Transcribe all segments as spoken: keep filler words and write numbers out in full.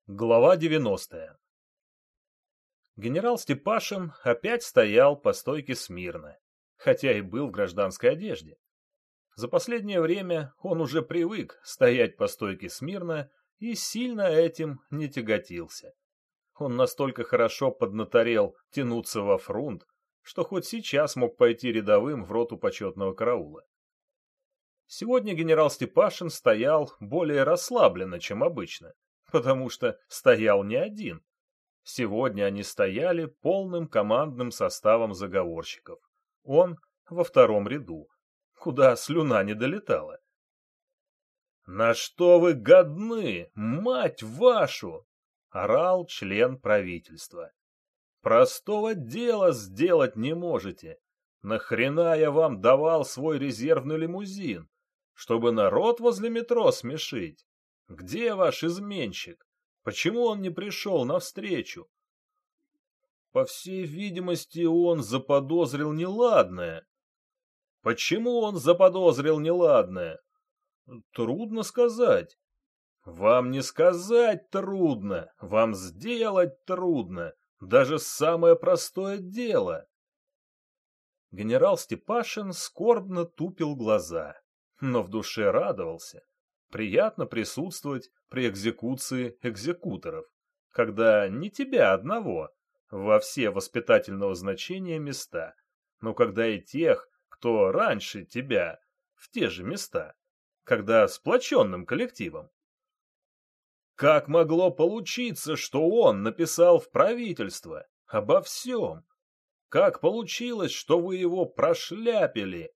Глава девяностая. Генерал Степашин опять стоял по стойке смирно, хотя и был в гражданской одежде. За последнее время он уже привык стоять по стойке смирно и сильно этим не тяготился. Он настолько хорошо поднаторел тянуться во фрунт, что хоть сейчас мог пойти рядовым в роту почетного караула. Сегодня генерал Степашин стоял более расслабленно, чем обычно, потому что стоял не один. Сегодня они стояли полным командным составом заговорщиков. Он во втором ряду, куда слюна не долетала. «На что вы годны, мать вашу!» — орал член правительства. «Простого дела сделать не можете. Нахрена я вам давал свой резервный лимузин? Чтобы народ возле метро смешить? Где ваш изменщик? Почему он не пришел навстречу?» По всей видимости, он заподозрил неладное. Почему он заподозрил неладное? Трудно сказать. Вам не сказать трудно, вам сделать трудно, даже самое простое дело. Генерал Степашин скорбно тупил глаза, но в душе радовался. Приятно присутствовать при экзекуции экзекуторов, когда не тебя одного, во все воспитательного значения места, но когда и тех, кто раньше тебя, в те же места, когда сплоченным коллективом. Как могло получиться, что он написал в правительство обо всем? Как получилось, что вы его прошляпили?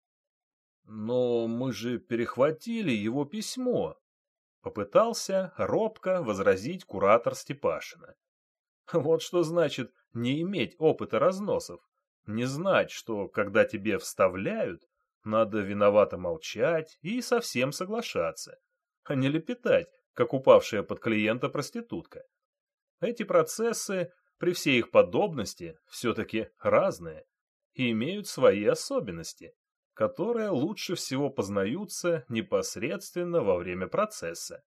Но мы же перехватили его письмо. Попытался робко возразить куратор Степашина. Вот что значит не иметь опыта разносов, не знать, что, когда тебе вставляют, надо виновато молчать и совсем соглашаться, а не лепетать, как упавшая под клиента проститутка. Эти процессы, при всей их подобности, все-таки разные и имеют свои особенности, которые лучше всего познаются непосредственно во время процесса.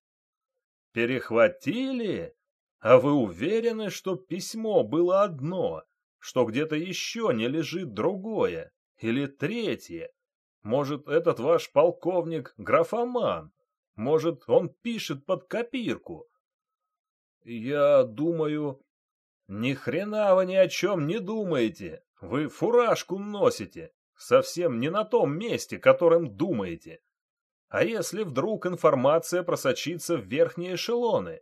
Перехватили? А вы уверены, что письмо было одно, что где-то еще не лежит другое или третье? Может, этот ваш полковник графоман? Может, он пишет под копирку? Я думаю... Ни хрена вы ни о чем не думаете. Вы фуражку носите. Совсем не на том месте, которым думаете. А если вдруг информация просочится в верхние эшелоны?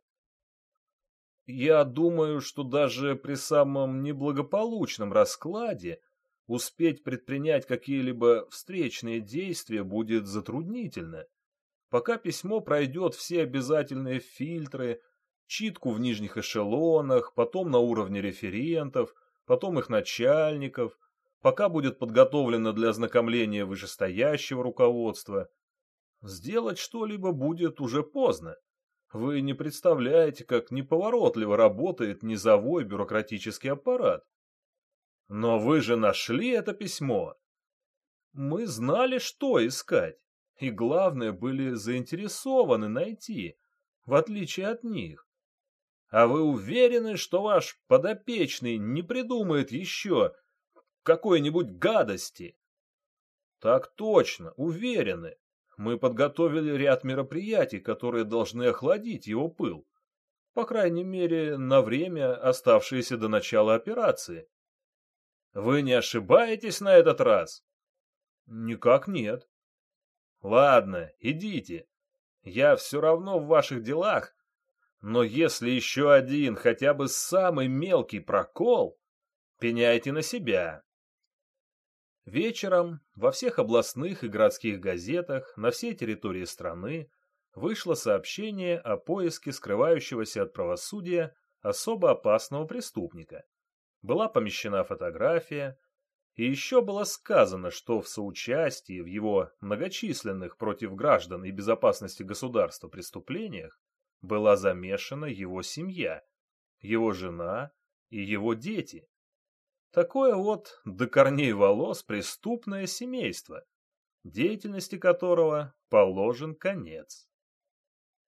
Я думаю, что даже при самом неблагополучном раскладе успеть предпринять какие-либо встречные действия будет затруднительно. Пока письмо пройдет все обязательные фильтры, читку в нижних эшелонах, потом на уровне референтов, потом их начальников, пока будет подготовлено для ознакомления вышестоящего руководства, сделать что-либо будет уже поздно. Вы не представляете, как неповоротливо работает низовой бюрократический аппарат. Но вы же нашли это письмо. Мы знали, что искать, и, главное, были заинтересованы найти, в отличие от них. А вы уверены, что ваш подопечный не придумает еще какой-нибудь гадости? Так точно, уверены. Мы подготовили ряд мероприятий, которые должны охладить его пыл. По крайней мере, на время, оставшееся до начала операции. Вы не ошибаетесь на этот раз? Никак нет. Ладно, идите. Я все равно в ваших делах. Но если еще один, хотя бы самый мелкий прокол, пеняйте на себя. Вечером во всех областных и городских газетах на всей территории страны вышло сообщение о поиске скрывающегося от правосудия особо опасного преступника. Была помещена фотография, и еще было сказано, что в соучастии в его многочисленных против граждан и безопасности государства преступлениях была замешана его семья, его жена и его дети. Такое вот до корней волос преступное семейство, деятельности которого положен конец.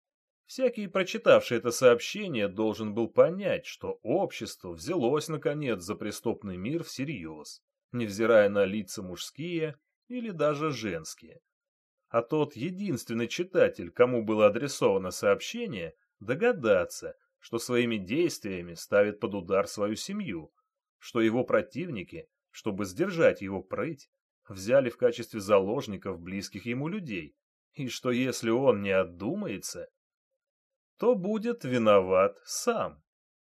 Всякий, прочитавший это сообщение, должен был понять, что общество взялось, наконец, за преступный мир всерьез, невзирая на лица мужские или даже женские. А тот единственный читатель, кому было адресовано сообщение, догадаться, что своими действиями ставит под удар свою семью, что его противники, чтобы сдержать его прыть, взяли в качестве заложников близких ему людей, и что если он не отдумается, то будет виноват сам.